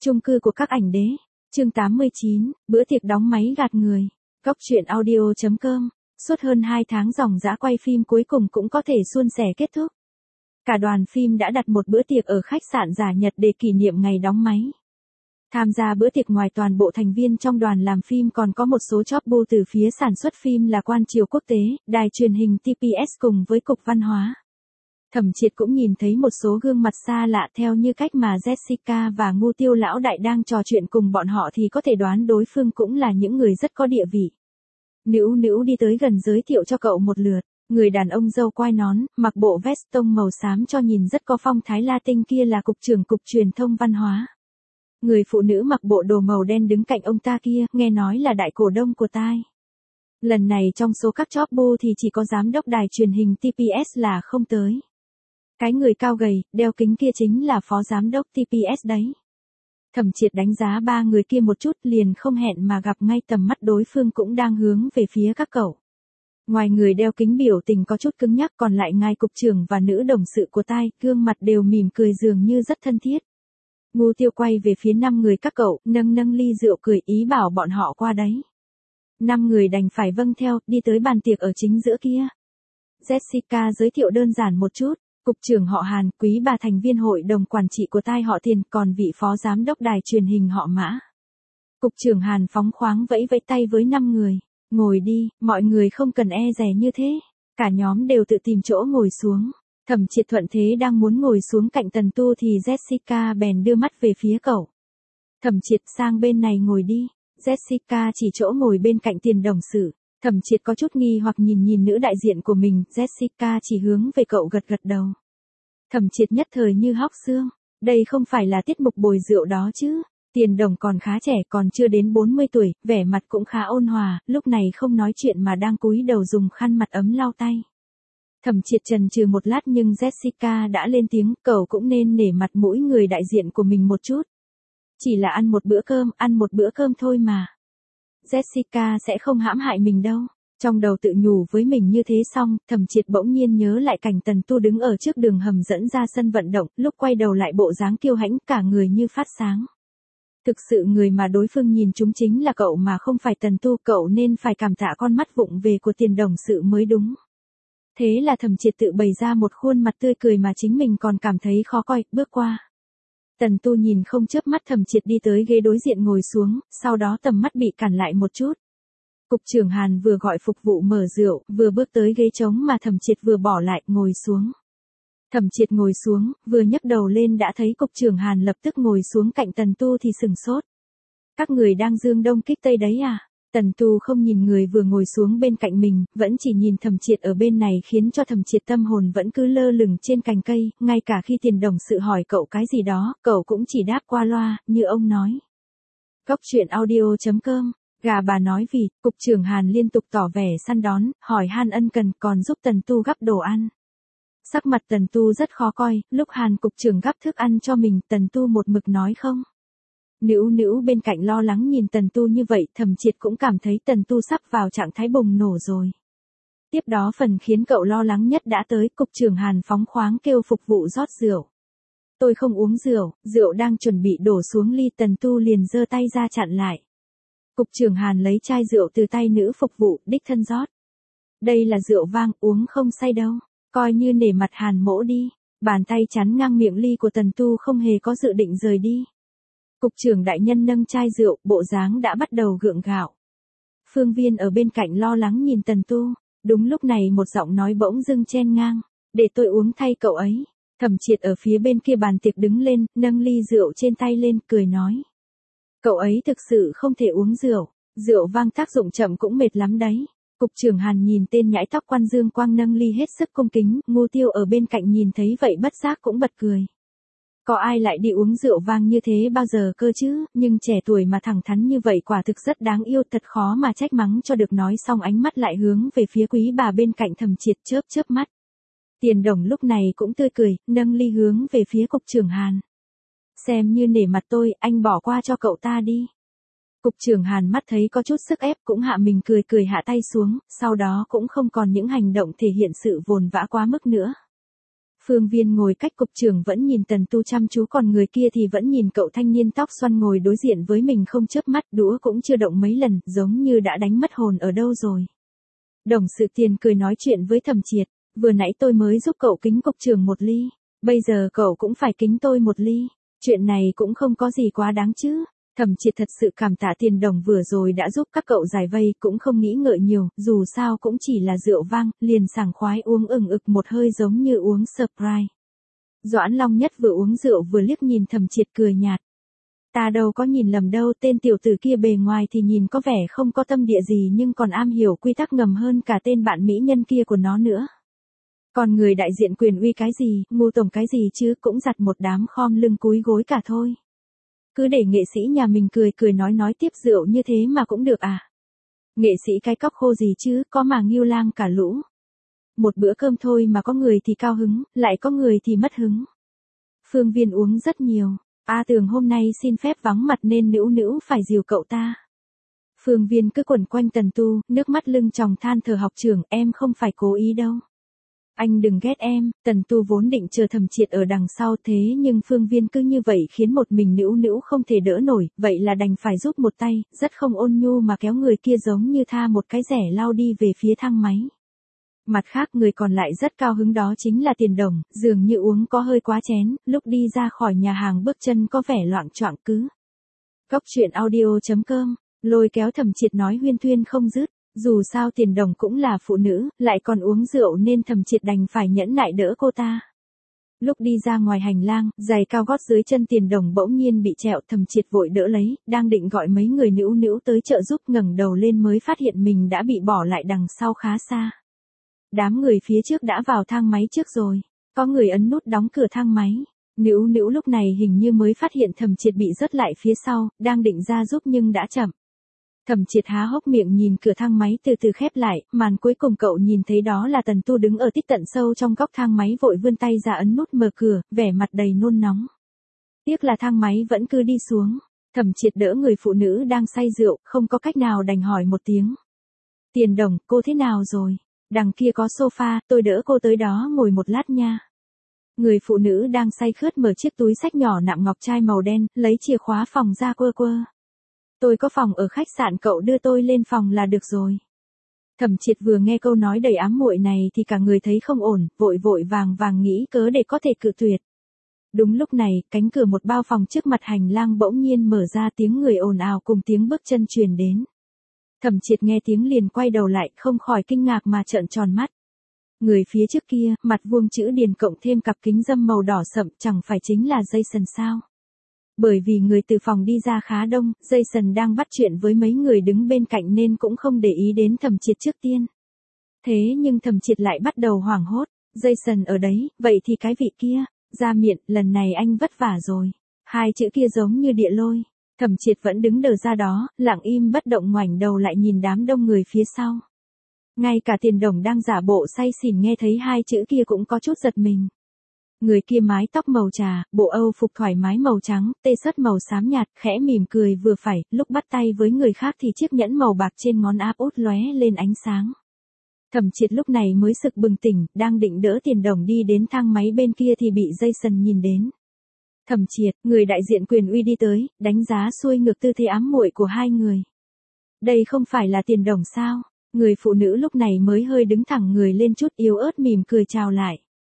Chung cư của các ảnh đế. Chương 89, bữa tiệc đóng máy gạt người. Góc truyện audio.com. Suốt hơn 2 tháng dòng dã quay phim cuối cùng cũng có thể suôn sẻ kết thúc. Cả đoàn phim đã đặt một bữa tiệc ở khách sạn Giả Nhật để kỷ niệm ngày đóng máy. Tham gia bữa tiệc ngoài toàn bộ thành viên trong đoàn làm phim còn có một số chóp bu từ phía sản xuất phim là Quan Triều Quốc tế, đài truyền hình TPS cùng với Cục Văn hóa. Thẩm Triệt cũng nhìn thấy một số gương mặt xa lạ theo như cách mà Jessica và Ngu Tiêu lão đại đang trò chuyện cùng bọn họ thì có thể đoán đối phương cũng là những người rất có địa vị. Nữu Nữu đi tới gần giới thiệu cho cậu một lượt, người đàn ông râu quai nón, mặc bộ vest tông màu xám cho nhìn rất có phong thái Latin kia là cục trưởng cục truyền thông văn hóa. Người phụ nữ mặc bộ đồ màu đen đứng cạnh ông ta kia, nghe nói là đại cổ đông của tai. Lần này trong số các chóp bu thì chỉ có giám đốc đài truyền hình TPS là không tới. Cái người cao gầy, đeo kính kia chính là phó giám đốc TPS đấy. Thẩm Triệt đánh giá ba người kia một chút liền không hẹn mà gặp ngay tầm mắt đối phương cũng đang hướng về phía các cậu. Ngoài người đeo kính biểu tình có chút cứng nhắc còn lại ngài cục trưởng và nữ đồng sự của tai, gương mặt đều mỉm cười dường như rất thân thiết. Ngu Tiêu quay về phía 5 người các cậu, nâng ly rượu cười ý bảo bọn họ qua đấy. 5 người đành phải vâng theo, đi tới bàn tiệc ở chính giữa kia. Jessica giới thiệu đơn giản một chút. Cục trưởng họ Hàn, quý bà thành viên hội đồng quản trị của tai họ Tiền, còn vị phó giám đốc đài truyền hình họ Mã. Cục trưởng Hàn phóng khoáng vẫy tay với 5 người. Ngồi đi, mọi người không cần e dè như thế. Cả nhóm đều tự tìm chỗ ngồi xuống. Thẩm Triệt thuận thế đang muốn ngồi xuống cạnh Tần Tu thì Jessica bèn đưa mắt về phía cậu. Thẩm Triệt sang bên này ngồi đi. Jessica chỉ chỗ ngồi bên cạnh Tiền đồng sự. Thẩm Triệt có chút nghi hoặc nhìn nữ đại diện của mình, Jessica chỉ hướng về cậu gật đầu. Thẩm Triệt nhất thời như hóc xương, đây không phải là tiết mục bồi rượu đó chứ. Tiền đồng còn khá trẻ, còn chưa đến 40 tuổi, vẻ mặt cũng khá ôn hòa, lúc này không nói chuyện mà đang cúi đầu dùng khăn mặt ấm lau tay. Thẩm Triệt chần chừ một lát nhưng Jessica đã lên tiếng, cậu cũng nên nể mặt mũi người đại diện của mình một chút. Chỉ là ăn một bữa cơm thôi mà. Jessica sẽ không hãm hại mình đâu. Trong đầu tự nhủ với mình như thế xong, Thẩm Triệt bỗng nhiên nhớ lại cảnh Tần Tu đứng ở trước đường hầm dẫn ra sân vận động, lúc quay đầu lại bộ dáng kiêu hãnh cả người như phát sáng. Thực sự người mà đối phương nhìn chúng chính là cậu mà không phải Tần Tu, cậu nên phải cảm tạ con mắt vụng về của Tiền đồng sự mới đúng. Thế là Thẩm Triệt tự bày ra một khuôn mặt tươi cười mà chính mình còn cảm thấy khó coi, bước qua. Tần Tu nhìn không chớp mắt Thẩm Triệt đi tới ghế đối diện ngồi xuống, sau đó tầm mắt bị cản lại một chút. Cục trưởng Hàn vừa gọi phục vụ mở rượu, vừa bước tới ghế trống mà Thẩm Triệt vừa bỏ lại, ngồi xuống. Thẩm Triệt ngồi xuống, vừa nhấc đầu lên đã thấy cục trưởng Hàn lập tức ngồi xuống cạnh Tần Tu thì sừng sốt. Các người đang dương đông kích tây đấy à? Tần Tu không nhìn người vừa ngồi xuống bên cạnh mình, vẫn chỉ nhìn Thẩm Triệt ở bên này khiến cho Thẩm Triệt tâm hồn vẫn cứ lơ lửng trên cành cây, ngay cả khi Tiền đồng sự hỏi cậu cái gì đó, cậu cũng chỉ đáp qua loa, như ông nói. Góc truyện audio.com. Gà bà nói vì, cục trưởng Hàn liên tục tỏ vẻ săn đón, hỏi han ân cần còn giúp Tần Tu gắp đồ ăn. Sắc mặt Tần Tu rất khó coi, lúc Hàn cục trưởng gắp thức ăn cho mình, Tần Tu một mực nói không. Nữu bên cạnh lo lắng nhìn Tần Tu như vậy, Thẩm Triệt cũng cảm thấy Tần Tu sắp vào trạng thái bùng nổ rồi. Tiếp đó phần khiến cậu lo lắng nhất đã tới, cục trưởng Hàn phóng khoáng kêu phục vụ rót rượu. Tôi không uống rượu, rượu đang chuẩn bị đổ xuống ly, Tần Tu liền giơ tay ra chặn lại. Cục trưởng Hàn lấy chai rượu từ tay nữ phục vụ, đích thân rót. Đây là rượu vang, uống không say đâu, coi như nể mặt Hàn mỗ đi. Bàn tay chắn ngang miệng ly của Tần Tu không hề có dự định rời đi. Cục trưởng đại nhân nâng chai rượu, bộ dáng đã bắt đầu gượng gạo. Phương Viên ở bên cạnh lo lắng nhìn Tần Tu, đúng lúc này một giọng nói bỗng dưng chen ngang, để tôi uống thay cậu ấy. Thẩm Triệt ở phía bên kia bàn tiệc đứng lên, nâng ly rượu trên tay lên, cười nói. Cậu ấy thực sự không thể uống rượu, rượu vang tác dụng chậm cũng mệt lắm đấy. Cục trưởng Hàn nhìn tên nhãi tóc quan dương quang nâng ly hết sức cung kính, Ngu Tiêu ở bên cạnh nhìn thấy vậy bất giác cũng bật cười. Có ai lại đi uống rượu vang như thế bao giờ cơ chứ, nhưng trẻ tuổi mà thẳng thắn như vậy quả thực rất đáng yêu, thật khó mà trách mắng cho được. Nói xong ánh mắt lại hướng về phía quý bà bên cạnh Thẩm Triệt, chớp mắt. Tiền đồng lúc này cũng tươi cười, nâng ly hướng về phía cục trưởng Hàn. Xem như nể mặt tôi, anh bỏ qua cho cậu ta đi. Cục trưởng Hàn mắt thấy có chút sức ép cũng hạ mình cười hạ tay xuống, sau đó cũng không còn những hành động thể hiện sự vồn vã quá mức nữa. Phương Viên ngồi cách cục trưởng vẫn nhìn Tần Tu chăm chú, còn người kia thì vẫn nhìn cậu thanh niên tóc xoăn ngồi đối diện với mình không chớp mắt, đũa cũng chưa động mấy lần, giống như đã đánh mất hồn ở đâu rồi. Đồng Sự Tiền cười nói chuyện với Thẩm Triệt, vừa nãy tôi mới giúp cậu kính cục trưởng một ly, bây giờ cậu cũng phải kính tôi một ly, chuyện này cũng không có gì quá đáng chứ. Thẩm Triệt thật sự cảm tạ Tiền Đồng vừa rồi đã giúp các cậu giải vây, cũng không nghĩ ngợi nhiều, dù sao cũng chỉ là rượu vang, liền sảng khoái uống ừng ực một hơi giống như uống Sprite. Doãn Long Nhất vừa uống rượu vừa liếc nhìn Thẩm Triệt cười nhạt. Ta đâu có nhìn lầm đâu, tên tiểu tử kia bề ngoài thì nhìn có vẻ không có tâm địa gì nhưng còn am hiểu quy tắc ngầm hơn cả tên bạn mỹ nhân kia của nó nữa. Còn người đại diện quyền uy cái gì, ngu tổng cái gì chứ, cũng giặt một đám khom lưng cúi gối cả thôi. Cứ để nghệ sĩ nhà mình cười cười nói tiếp rượu như thế mà cũng được à. Nghệ sĩ cái cóc khô gì chứ, có mà Ngưu Lang cả lũ. Một bữa cơm thôi mà có người thì cao hứng, lại có người thì mất hứng. Phương Viên uống rất nhiều. A Tường hôm nay xin phép vắng mặt nên Nữu Nữu phải dìu cậu ta. Phương Viên cứ quẩn quanh Tần Tu, nước mắt lưng tròng than thở, học trưởng, em không phải cố ý đâu. Anh đừng ghét em. Tần Tu vốn định chờ Thẩm Triệt ở đằng sau, thế nhưng Phương Viên cứ như vậy khiến một mình Nữu Nữu không thể đỡ nổi, vậy là đành phải giúp một tay, rất không ôn nhu mà kéo người kia giống như tha một cái rẻ lau đi về phía thang máy. Mặt khác người còn lại rất cao hứng, đó chính là Tiền Đồng, dường như uống có hơi quá chén, lúc đi ra khỏi nhà hàng bước chân có vẻ loạng choạng cứ. Cóc truyện audio.com, lôi kéo Thẩm Triệt nói huyên thuyên không dứt. Dù sao Tiền Đồng cũng là phụ nữ, lại còn uống rượu nên Thẩm Triệt đành phải nhẫn nại đỡ cô ta. Lúc đi ra ngoài hành lang, giày cao gót dưới chân Tiền Đồng bỗng nhiên bị trẹo, Thẩm Triệt vội đỡ lấy, đang định gọi mấy người Nữu Nữu tới trợ giúp, ngẩng đầu lên mới phát hiện mình đã bị bỏ lại đằng sau khá xa. Đám người phía trước đã vào thang máy trước rồi, có người ấn nút đóng cửa thang máy. Nữu Nữu lúc này hình như mới phát hiện Thẩm Triệt bị rớt lại phía sau, đang định ra giúp nhưng đã chậm. Thẩm Triệt há hốc miệng nhìn cửa thang máy từ từ khép lại, màn cuối cùng cậu nhìn thấy đó là Tần Tu đứng ở tít tận sâu trong góc thang máy, vội vươn tay ra ấn nút mở cửa, vẻ mặt đầy nôn nóng. Tiếc là thang máy vẫn cứ đi xuống. Thẩm Triệt đỡ người phụ nữ đang say rượu, không có cách nào đành hỏi một tiếng. Tiền Đồng, cô thế nào rồi? Đằng kia có sofa, tôi đỡ cô tới đó ngồi một lát nha. Người phụ nữ đang say khướt mở chiếc túi xách nhỏ nạm ngọc trai màu đen, lấy chìa khóa phòng ra quơ quơ. Tôi có phòng ở khách sạn, cậu đưa tôi lên phòng là được rồi. Thẩm Triệt vừa nghe câu nói đầy ám muội này thì cả người thấy không ổn, vội vội vàng vàng nghĩ cớ để có thể cự tuyệt. Đúng lúc này, cánh cửa một bao phòng trước mặt hành lang bỗng nhiên mở ra, tiếng người ồn ào cùng tiếng bước chân truyền đến. Thẩm Triệt nghe tiếng liền quay đầu lại, không khỏi kinh ngạc mà trợn tròn mắt. Người phía trước kia, mặt vuông chữ điền cộng thêm cặp kính râm màu đỏ sậm, chẳng phải chính là Jason sao? Bởi vì người từ phòng đi ra khá đông, Jason đang bắt chuyện với mấy người đứng bên cạnh nên cũng không để ý đến Thẩm Triệt trước tiên. Thế nhưng Thẩm Triệt lại bắt đầu hoảng hốt, Jason ở đấy, vậy thì cái vị kia, Gia Miện, lần này anh vất vả rồi. Hai chữ kia giống như địa lôi. Thẩm Triệt vẫn đứng đờ ra đó, lặng im bất động, ngoảnh đầu lại nhìn đám đông người phía sau. Ngay cả Tiền Đồng đang giả bộ say xỉn nghe thấy hai chữ kia cũng có chút giật mình. Người kia mái tóc màu trà, bộ Âu phục thoải mái màu trắng, tê sất màu xám nhạt, khẽ mỉm cười vừa phải, lúc bắt tay với người khác thì chiếc nhẫn màu bạc trên ngón áp út lóe lên ánh sáng. Thẩm Triệt lúc này mới sực bừng tỉnh, đang định đỡ Tiền Đồng đi đến thang máy bên kia thì bị Jason nhìn đến. Thẩm Triệt, người đại diện quyền uy đi tới, đánh giá xuôi ngược tư thế ám muội của hai người. Đây không phải là Tiền Đồng sao? Người phụ nữ lúc này mới hơi đứng thẳng người lên chút, yếu ớt mỉm cười chào lại.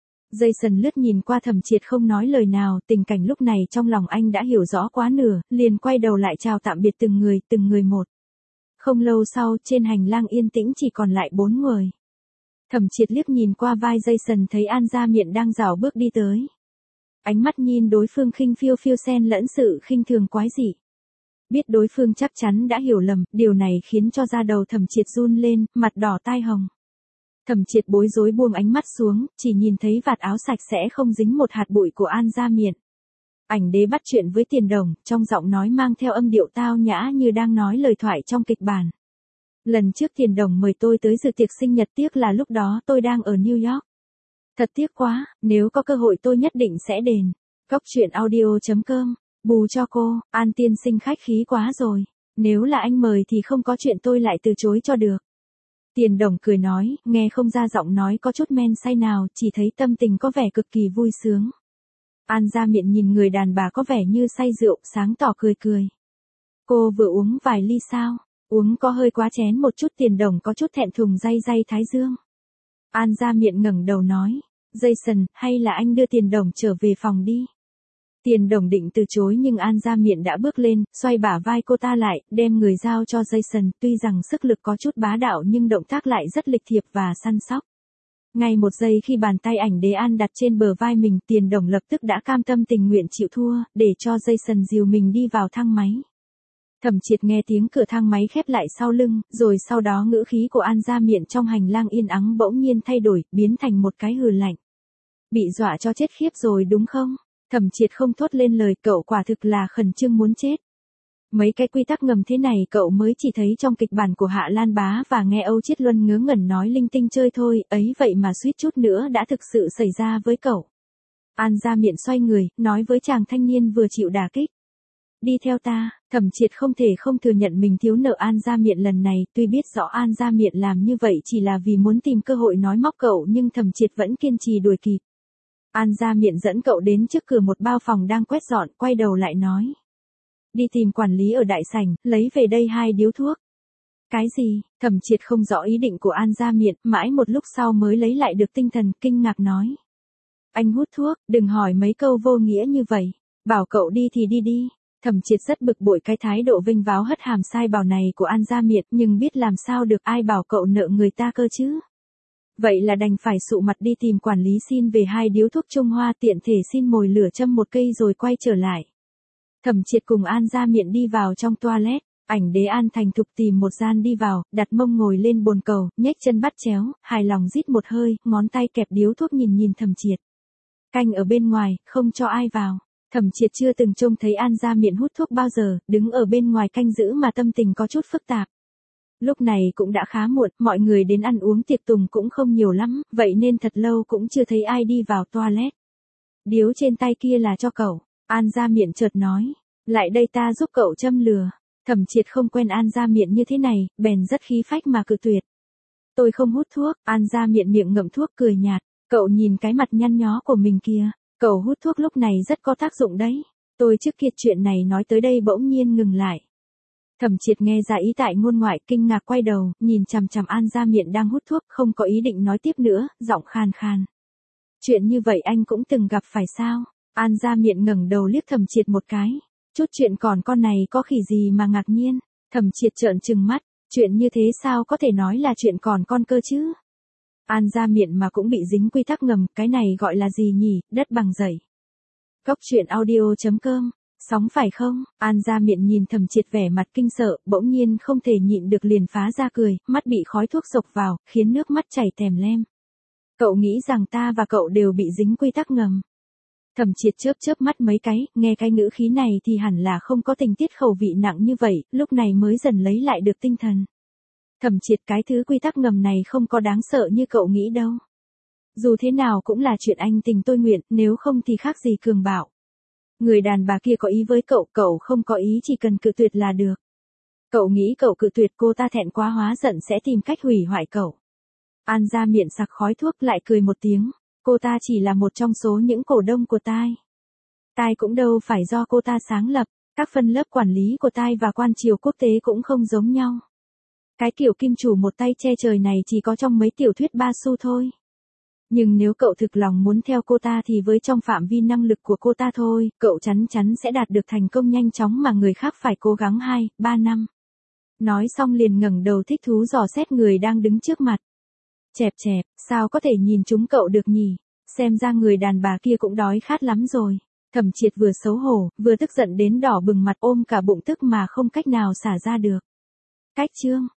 Jason lướt nhìn qua Thẩm Triệt không nói lời nào, tình cảnh lúc này trong lòng anh đã hiểu rõ quá nửa, liền quay đầu lại chào tạm biệt từng người một. Không lâu sau, trên hành lang yên tĩnh chỉ còn lại 4 người. Thẩm Triệt liếc nhìn qua vai Jason thấy An Gia Miện đang rảo bước đi tới. Ánh mắt nhìn đối phương khinh phiêu phiêu xen lẫn sự khinh thường quái dị. Biết đối phương chắc chắn đã hiểu lầm, điều này khiến cho da đầu Thẩm Triệt run lên, mặt đỏ tai hồng. Thẩm Triệt bối rối buông ánh mắt xuống, chỉ nhìn thấy vạt áo sạch sẽ không dính một hạt bụi của An Gia Miện. Ảnh đế bắt chuyện với Tiền Đồng, trong giọng nói mang theo âm điệu tao nhã như đang nói lời thoại trong kịch bản. Lần trước Tiền Đồng mời tôi tới dự tiệc sinh nhật, tiếc là lúc đó tôi đang ở New York. Thật tiếc quá, nếu có cơ hội tôi nhất định sẽ đền. Cóc truyện audio.com, bù cho cô, An tiên sinh khách khí quá rồi. Nếu là anh mời thì không có chuyện tôi lại từ chối cho được. Tiền Đồng cười nói, nghe không ra giọng nói có chút men say nào, chỉ thấy tâm tình có vẻ cực kỳ vui sướng. An Gia Miện nhìn người đàn bà có vẻ như say rượu, sáng tỏ cười cười. Cô vừa uống vài ly sao? Uống có hơi quá chén một chút. Tiền Đồng có chút thẹn thùng day day thái dương. An Gia Miện ngẩng đầu nói, Jason, hay là anh đưa Tiền Đồng trở về phòng đi. Tiền Đồng định từ chối nhưng An Gia Miện đã bước lên, xoay bả vai cô ta lại, đem người giao cho Jason, tuy rằng sức lực có chút bá đạo nhưng động tác lại rất lịch thiệp và săn sóc. Ngay một giây khi bàn tay ảnh đế An đặt trên bờ vai mình, Tiền Đồng lập tức đã cam tâm tình nguyện chịu thua, để cho Jason dìu mình đi vào thang máy. Thẩm Triệt nghe tiếng cửa thang máy khép lại sau lưng, rồi sau đó ngữ khí của An Gia Miện trong hành lang yên ắng bỗng nhiên thay đổi, biến thành một cái hừ lạnh. Bị dọa cho chết khiếp rồi đúng không? Thẩm Triệt không thốt lên lời, cậu quả thực là khẩn trương muốn chết. Mấy cái quy tắc ngầm thế này cậu mới chỉ thấy trong kịch bản của Hạ Lan Bá và nghe Âu Chiết Luân ngớ ngẩn nói linh tinh chơi thôi, ấy vậy mà suýt chút nữa đã thực sự xảy ra với cậu. An Gia Miện xoay người, nói với chàng thanh niên vừa chịu đả kích. Đi theo ta. Thẩm Triệt không thể không thừa nhận mình thiếu nợ An Gia Miện lần này, tuy biết rõ An Gia Miện làm như vậy chỉ là vì muốn tìm cơ hội nói móc cậu nhưng Thẩm Triệt vẫn kiên trì đuổi kịp. An Gia Miện dẫn cậu đến trước cửa một bao phòng đang quét dọn, quay đầu lại nói. Đi tìm quản lý ở đại sảnh, lấy về đây 2 điếu thuốc. Cái gì? Thẩm Triệt không rõ ý định của An Gia Miện, mãi một lúc sau mới lấy lại được tinh thần, kinh ngạc nói. Anh hút thuốc, đừng hỏi mấy câu vô nghĩa như vậy. Bảo cậu đi thì đi đi. Thẩm Triệt rất bực bội cái thái độ vênh váo hất hàm sai bảo này của An Gia Miện, nhưng biết làm sao được, ai bảo cậu nợ người ta cơ chứ. Vậy là đành phải sụ mặt đi tìm quản lý xin về 2 điếu thuốc Trung Hoa, tiện thể xin mồi lửa châm một cây rồi quay trở lại. Thẩm Triệt cùng An Gia Miện đi vào trong toilet, ảnh đế An thành thục tìm một gian đi vào, đặt mông ngồi lên bồn cầu, nhếch chân bắt chéo, hài lòng rít một hơi, ngón tay kẹp điếu thuốc nhìn nhìn Thẩm Triệt. Canh ở bên ngoài, không cho ai vào. Thẩm Triệt chưa từng trông thấy An Gia Miện hút thuốc bao giờ, đứng ở bên ngoài canh giữ mà tâm tình có chút phức tạp. Lúc này cũng đã khá muộn, mọi người đến ăn uống tiệc tùng cũng không nhiều lắm, vậy nên thật lâu cũng chưa thấy ai đi vào toilet. Điếu trên tay kia là cho cậu. An Gia Miện chợt nói, lại đây ta giúp cậu châm lửa. Thẩm Triệt không quen An Gia Miện như thế này, bèn rất khí phách mà cự tuyệt. Tôi không hút thuốc. An Gia Miện miệng ngậm thuốc cười nhạt, cậu nhìn cái mặt nhăn nhó của mình kìa, cậu hút thuốc lúc này rất có tác dụng đấy. Tôi trước kia chuyện này nói tới đây bỗng nhiên ngừng lại. Thẩm Triệt nghe ra ý tại ngôn ngoại, kinh ngạc quay đầu, nhìn chằm chằm An Gia Miện đang hút thuốc, không có ý định nói tiếp nữa, giọng khàn khàn. Chuyện như vậy anh cũng từng gặp phải sao? An Gia Miện ngẩng đầu liếc Thẩm Triệt một cái. Chút chuyện còn con này có khỉ gì mà ngạc nhiên? Thẩm Triệt trợn trừng mắt, chuyện như thế sao có thể nói là chuyện còn con cơ chứ? An Gia Miện mà cũng bị dính quy tắc ngầm, cái này gọi là gì nhỉ, đất bằng dậy. Cốc truyện audio.com, sóng phải không? An Gia Miện nhìn Thẩm Triệt vẻ mặt kinh sợ, bỗng nhiên không thể nhịn được liền phá ra cười, mắt bị khói thuốc sộc vào, khiến nước mắt chảy tèm lem. Cậu nghĩ rằng ta và cậu đều bị dính quy tắc ngầm. Thẩm Triệt chớp mắt mấy cái, nghe cái ngữ khí này thì hẳn là không có tình tiết khẩu vị nặng như vậy, lúc này mới dần lấy lại được tinh thần. Thẩm Triệt, cái thứ quy tắc ngầm này không có đáng sợ như cậu nghĩ đâu. Dù thế nào cũng là chuyện anh tình tôi nguyện, nếu không thì khác gì cường bạo. Người đàn bà kia có ý với cậu, cậu không có ý chỉ cần cự tuyệt là được. Cậu nghĩ cậu cự tuyệt cô ta thẹn quá hóa giận sẽ tìm cách hủy hoại cậu. An Gia Miện sặc khói thuốc lại cười một tiếng. Cô ta chỉ là một trong số những cổ đông của Tai. Tai cũng đâu phải do cô ta sáng lập, các phân lớp quản lý của Tai và quan triều quốc tế cũng không giống nhau. Cái kiểu kim chủ một tay che trời này chỉ có trong mấy tiểu thuyết ba xu thôi. Nhưng nếu cậu thực lòng muốn theo cô ta thì với trong phạm vi năng lực của cô ta thôi, cậu chắn chắn sẽ đạt được thành công nhanh chóng mà người khác phải cố gắng 2-3 năm. Nói xong liền ngẩng đầu thích thú dò xét người đang đứng trước mặt. Chẹp, sao có thể nhìn chúng cậu được nhỉ? Xem ra người đàn bà kia cũng đói khát lắm rồi. Thẩm Triệt vừa xấu hổ, vừa tức giận đến đỏ bừng mặt, ôm cả bụng tức mà không cách nào xả ra được. Cách chương